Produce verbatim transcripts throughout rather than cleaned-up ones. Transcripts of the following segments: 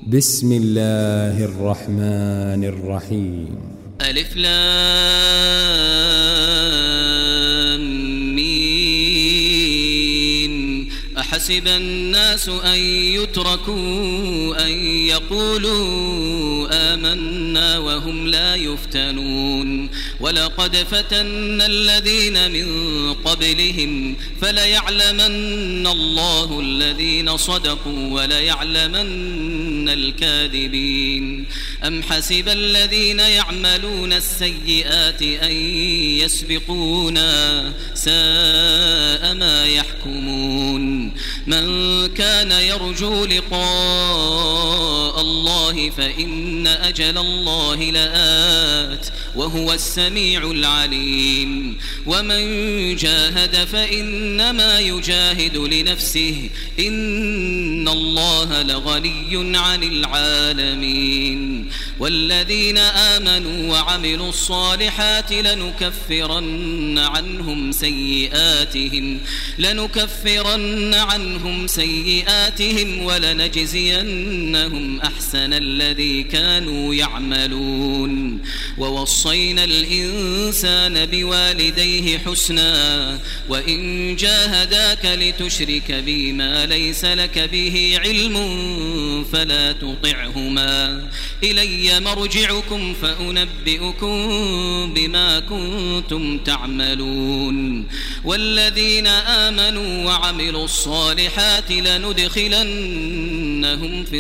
بسم الله الرحمن الرحيم. ألف لام ميم. أحسب الناس أن يتركوا أن يقولوا آمنا وهم لا يفتنون ولقد فتنا الذين من قبلهم فليعلمن الله الذين صدقوا وليعلمن الكاذبين. أم حسب الذين يعملون السيئات أن يسبقونا ساء ما يحكمون. من كان يرجو لقاء الله فإن أجل الله لآت وهو السميع العليم. ومن جاهد فإنما يجاهد لنفسه إن الله لغني عن العالمين. والذين آمنوا وعملوا الصالحات لنكفرن عنهم سيئاتهم لنكفرن عنهم سيئاتهم ولنجزينهم أحسن الذي كانوا يعملون. ووصينا الإنسان بوالديه حسنا وإن جاهداك لتشرك بي ما ليس لك به علم فلا تطعهما إلي مرجعكم فأنبئكم بما كنتم تعملون. والذين آمنوا وعملوا الصالحات لندخلنهم في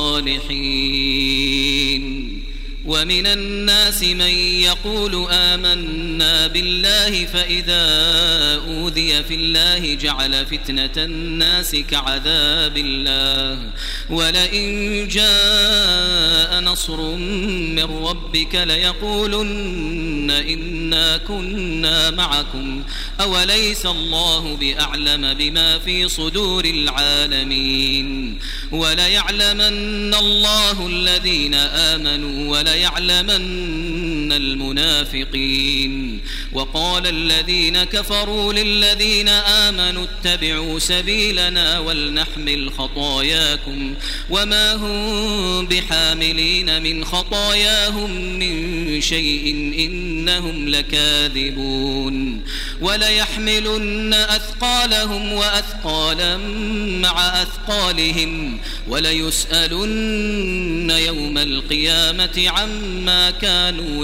الصالحين. ومن الناس من يقول آمنا بالله فإذا أوذي في الله جعل فتنة الناس كعذاب الله ولئن جاء نصر من ربك ليقولن إنا كنا معكم أوليس الله بأعلم بما في صدور العالمين. وليعلمن الله الذين آمنوا ولا يعلمن المنافقين. وقال الذين كفروا للذين آمنوا اتبعوا سبيلنا ولنحمل خطاياكم وما هم بحاملين من خطاياهم من شيء إنهم لكاذبون. وليحملن أثقالهم وأثقالا مع أثقالهم وليسألن يوم القيامة عما كانوا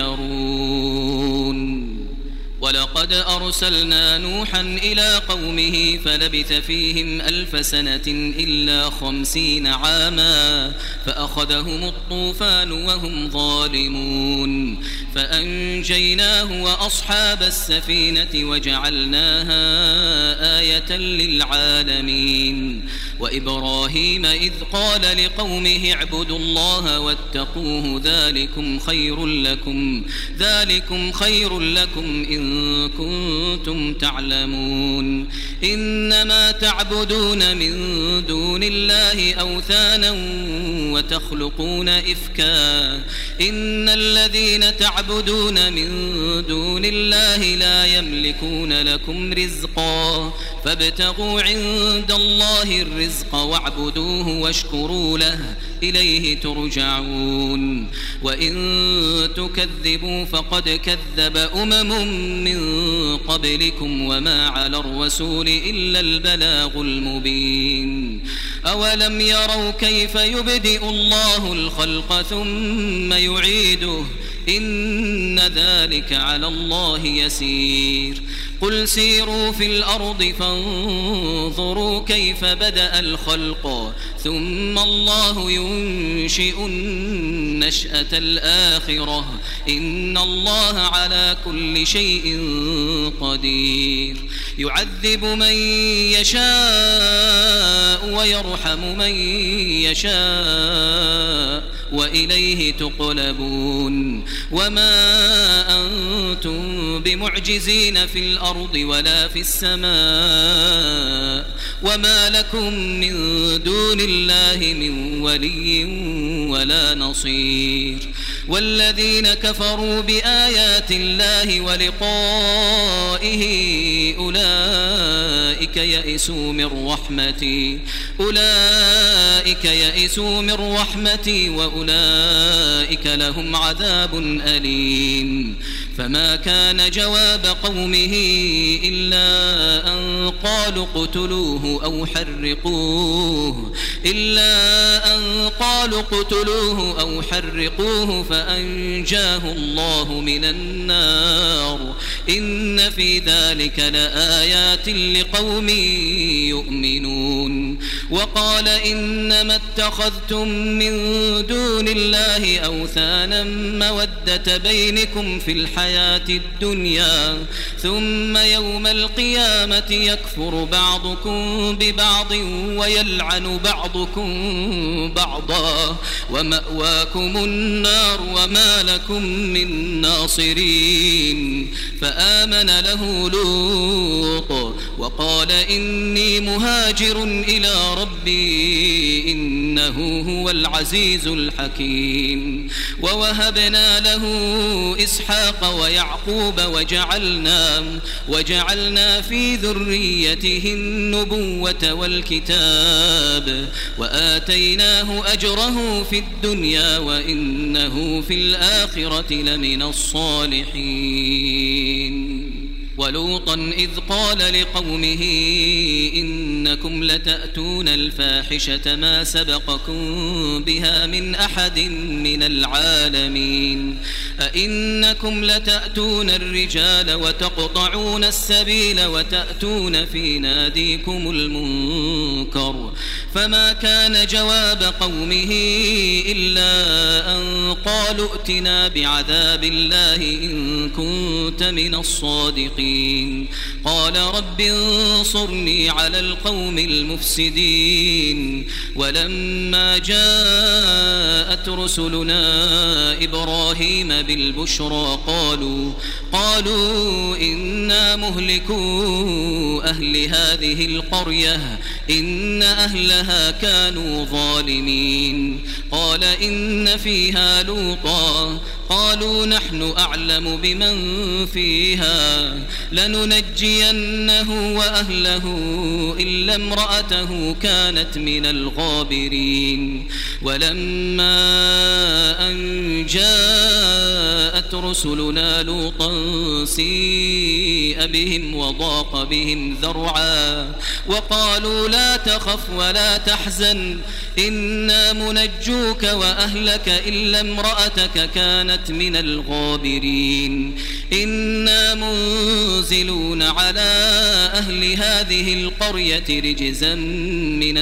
يفترون. ولقد أرسلنا نوحا إلى قومه فلبث فيهم ألف سنة إلا خمسين عاما فأخذهم الطوفان وهم ظالمون فأنجيناه وأصحاب السفينة وجعلناها آية للعالمين. وإبراهيم إذ قال لقومه اعبدوا الله واتقوه ذلكم خير لكم ذلكم خير لكم إن كنتم تعلمون. إنما تعبدون من دون الله أوثانا وتخلقون إفكا إن الذين تعبدون من دون الله لا يملكون لكم رزقا فابتغوا عند الله الرزق واعبدوه واشكروا له إليه ترجعون. وإن تكذبوا فقد كذب أمم من قبلكم وما على الرسول إلا البلاغ المبين. أولم يروا كيف يبدئ الله الخلق ثم يعيده إن ذلك على الله يسير. قل سيروا في الأرض فانظروا كيف بدأ الخلق ثم الله ينشئ النشأة الآخرة إن الله على كل شيء قدير. يعذب من يشاء ويرحم من يشاء وإليه تقلبون. وما أنتم بمعجزين في الأرض ولا في السماء وما لكم من دون الله من ولي ولا نصير. والذين كفروا بآيات الله ولقائه أولئك يئسوا من رحمتي أولئك يئسوا من رحمتي وأولئك لهم عذاب أليم فما كان جواب قومه إلا أن قالوا اقتلوه أو حرقوه إلا أن قالوا اقتلوه أو حرقوه فأنجاه الله من النار إن في ذلك لآيات لقوم يؤمنون وقال إنما اتخذتم من دون الله أوثانا مودة بينكم في الحياة الدنيا ثم يوم القيامة يكفر بعضكم ببعض ويلعن بعضكم بعضا ومأواكم النار وما لكم من ناصرين فآمن له لوط وقال إني مهاجر إلى ربي إنه هو العزيز الحكيم ووهبنا له إسحاق ويعقوب وجعلنا وجعلنا في ذريته النبوة والكتاب وآتيناه أجره في الدنيا وإنه في الآخرة لمن الصالحين ولوطا إذ قال لقومه إنكم لتأتون الفاحشة ما سبقكم بها من أحد من العالمين أئنكم لتأتون الرجال وتقطعون السبيل وتأتون في ناديكم المنكر فما كان جواب قومه إلا أن قالوا ائتنا بعذاب الله إن كنت من الصادقين قال رب انصرني على القوم المفسدين ولما جاءت رسلنا إبراهيم بالبشرى قالوا قالوا إنا مهلكو أهل هذه القرية إن أهلها كانوا ظالمين قال إن فيها لوطا قالوا نحن أعلم بمن فيها لننجينه وأهله إلا امرأته كانت من الغابرين ولما أن جاءت رسلنا لوطا سيء بهم وضاق بهم ذرعا وقالوا لا تخف ولا تحزن إنا منجوك وأهلك إلا امرأتك كانت من الغابرين إنا منزلون على أهل هذه القرية رجزا من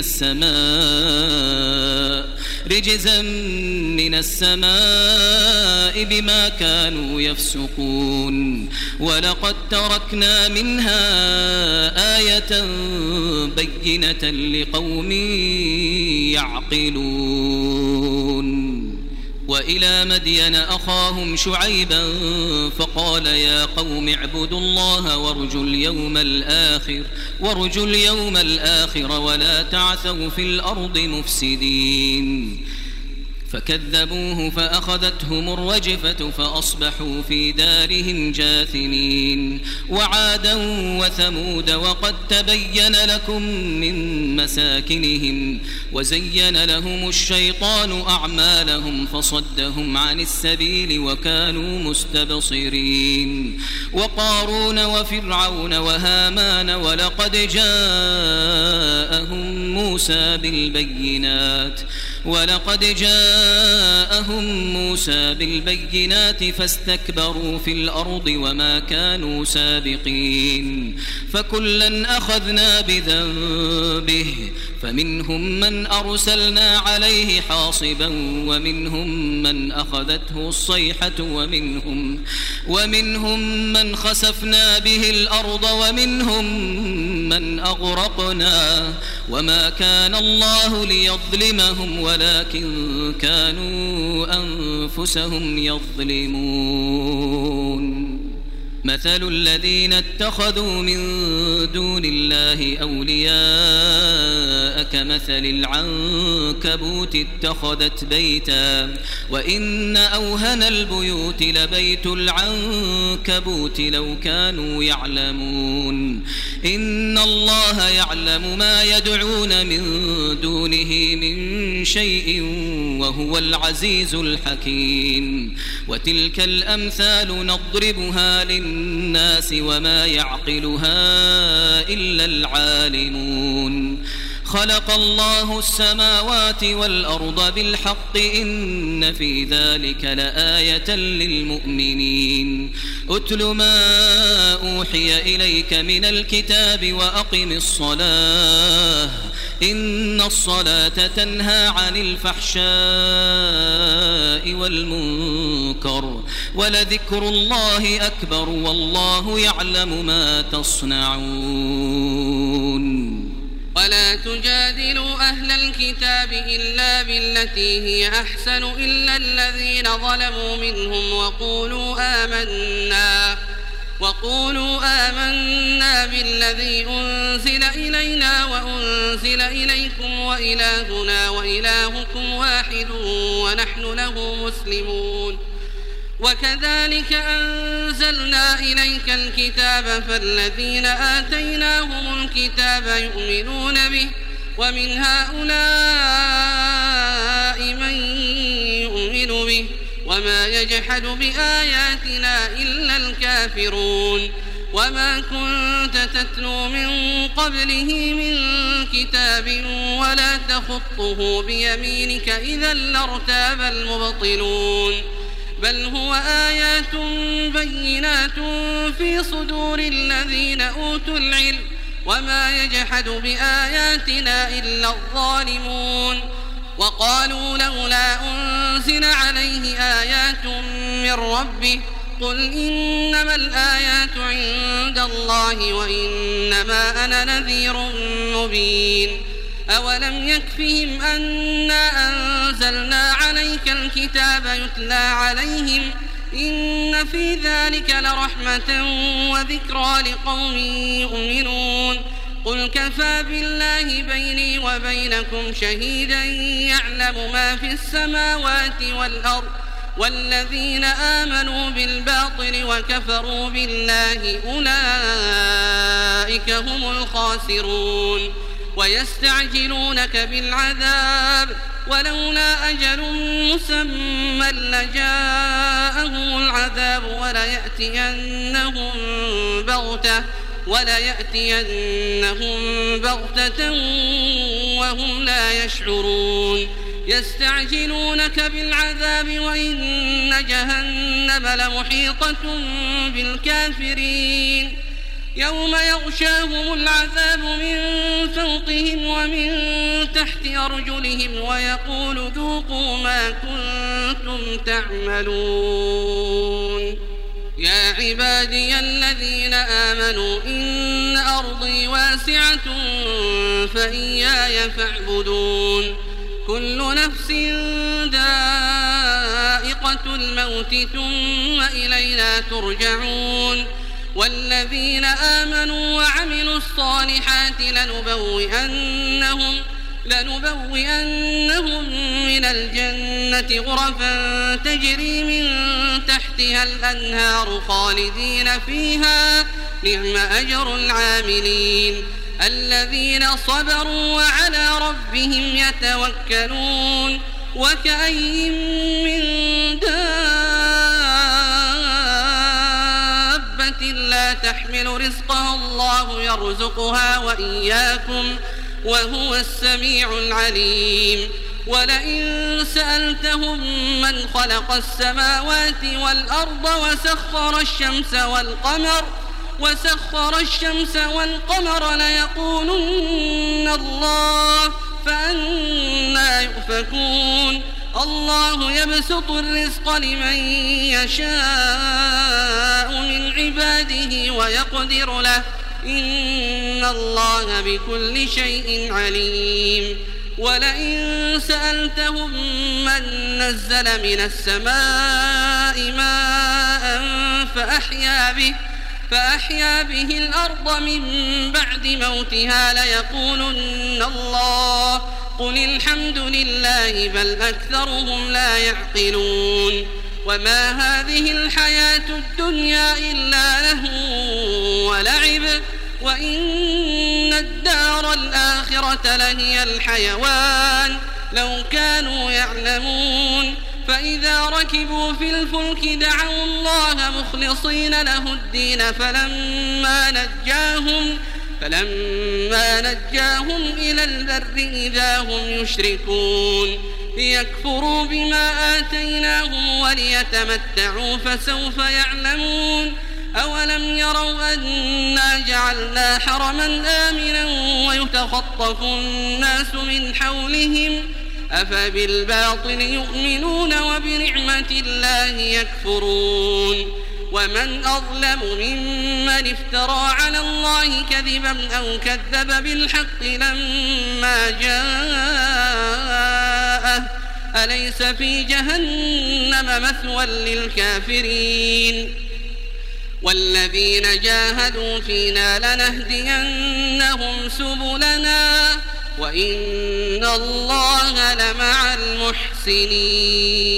السماء رجزا من السماء بما كانوا يفسقون ولقد تركنا منها آية بينة لقوم يعقلون وإلى مدين أخاهم شعيبا فقال يا قوم اعبدوا الله وارجوا اليوم الآخر وارجوا اليوم الآخر ولا تعثوا في الأرض مفسدين فكذبوه فأخذتهم الرجفة فأصبحوا في دارهم جاثمين وعادا وثمود وقد تبين لكم من مساكنهم وزين لهم الشيطان أعمالهم فصدهم عن السبيل وكانوا مستبصرين وقارون وفرعون وهامان ولقد جاءهم موسى بالبينات ولقد جاءهم موسى بالبينات فاستكبروا في الأرض وما كانوا سابقين فكلا أخذنا بذنبه فمنهم من أرسلنا عليه حاصبا ومنهم من أخذته الصيحة ومنهم, ومنهم من خسفنا به الأرض ومنهم من أغرقنا وما كان الله ليظلمهم ولكن كانوا أنفسهم يظلمون مثل الذين اتخذوا من دون الله أولياء كمثل العنكبوت اتخذت بيتا وإن أوهن البيوت لبيت العنكبوت لو كانوا يعلمون إن الله يعلم ما يدعون من دونه من شيء وهو العزيز الحكيم وتلك الأمثال نضربها للناس وما يعقلها إلا العالمون خلق الله السماوات والأرض بالحق إن في ذلك لآية للمؤمنين أتل ما أوحي إليك من الكتاب وأقم الصلاة إن الصلاة تنهى عن الفحشاء والمنكر ولذكر الله أكبر والله يعلم ما تصنعون ولا تجادلوا أهل الكتاب إلا بالتي هي أحسن إلا الذين ظلموا منهم وقولوا آمنا وقولوا آمنا بالذي أنزل إلينا وأنزل إليكم وإلهنا وإلهكم واحد ونحن له مسلمون وكذلك أنزلنا إليك الكتاب فالذين آتيناهم الكتاب يؤمنون به ومن هؤلاء من يؤمن به وما يجحد بآياتنا إلا الكافرون وما كنت تتلو من قبله من كتاب ولا تخطه بيمينك إذا لارتاب المبطلون بل هو آيات بينات في صدور الذين أوتوا العلم وما يجحد بآياتنا إلا الظالمون وقالوا لولا أنزل عليه آيات من ربه قل إنما الآيات عند الله وإنما أنا نذير مبين أولم يكفهم أنا أنزلنا عليك الكتاب يتلى عليهم إن في ذلك لرحمة وذكرى لقوم يؤمنون قل كفى بالله بيني وبينكم شهيدا يعلم ما في السماوات والأرض والذين آمنوا بالباطل وكفروا بالله أولئك هم الخاسرون ويستعجلونك بالعذاب ولولا أجل مسمى لجاءهم العذاب وليأتينهم بغتة وليأتينهم بغتة وهم لا يشعرون يستعجلونك بالعذاب وإن جهنم لمحيطة بالكافرين يوم يغشاهم العذاب من فوقهم ومن تحت أرجلهم ويقول ذوقوا ما كنتم تعملون يا عبادي الذين آمنوا إن أرضي واسعة فإياي فاعبدون كل نفس ذائقة الموت ثم إلينا ترجعون والذين آمنوا وعملوا الصالحات لنبوئنهم لنبوئنهم من الجنة غرفا تجري من تحتها الأنهار خالدين فيها نعم أجر العاملين الذين صبروا وعلى ربهم يتوكلون وكأي من دابة لا تحمل رزقها الله يرزقها وإياكم وهو السميع العليم ولئن سألتهم من خلق السماوات والأرض وسخر الشمس والقمر وسخر الشمس والقمر ليقولن الله فأنى يؤفكون الله يبسط الرزق لمن يشاء من عباده ويقدر له إن الله بكل شيء عليم ولئن سألتهم من نزل من السماء ماء فأحيا به فأحيا به الأرض من بعد موتها ليقولن الله قل الحمد لله بل أكثرهم لا يعقلون وما هذه الحياة الدنيا إلا لهو ولعب وإن الدار الآخرة لهي الحيوان لو كانوا يعلمون فإذا ركبوا في الفلك دعوا الله مخلصين له الدين فلما نجاهم فلما نجاهم إلى البر إذا هم يشركون ليكفروا بما آتيناهم وليتمتعوا فسوف يعلمون أولم يروا أنا جعلنا حرما آمنا ويتخطف الناس من حولهم أفبالباطل يؤمنون وبنعمة الله يكفرون ومن أظلم ممن افترى على الله كذبا أو كذب بالحق لما جاءه أليس في جهنم مثوى للكافرين والذين جاهدوا فينا لنهدينهم سبلنا وإن الله لمع المحسنين.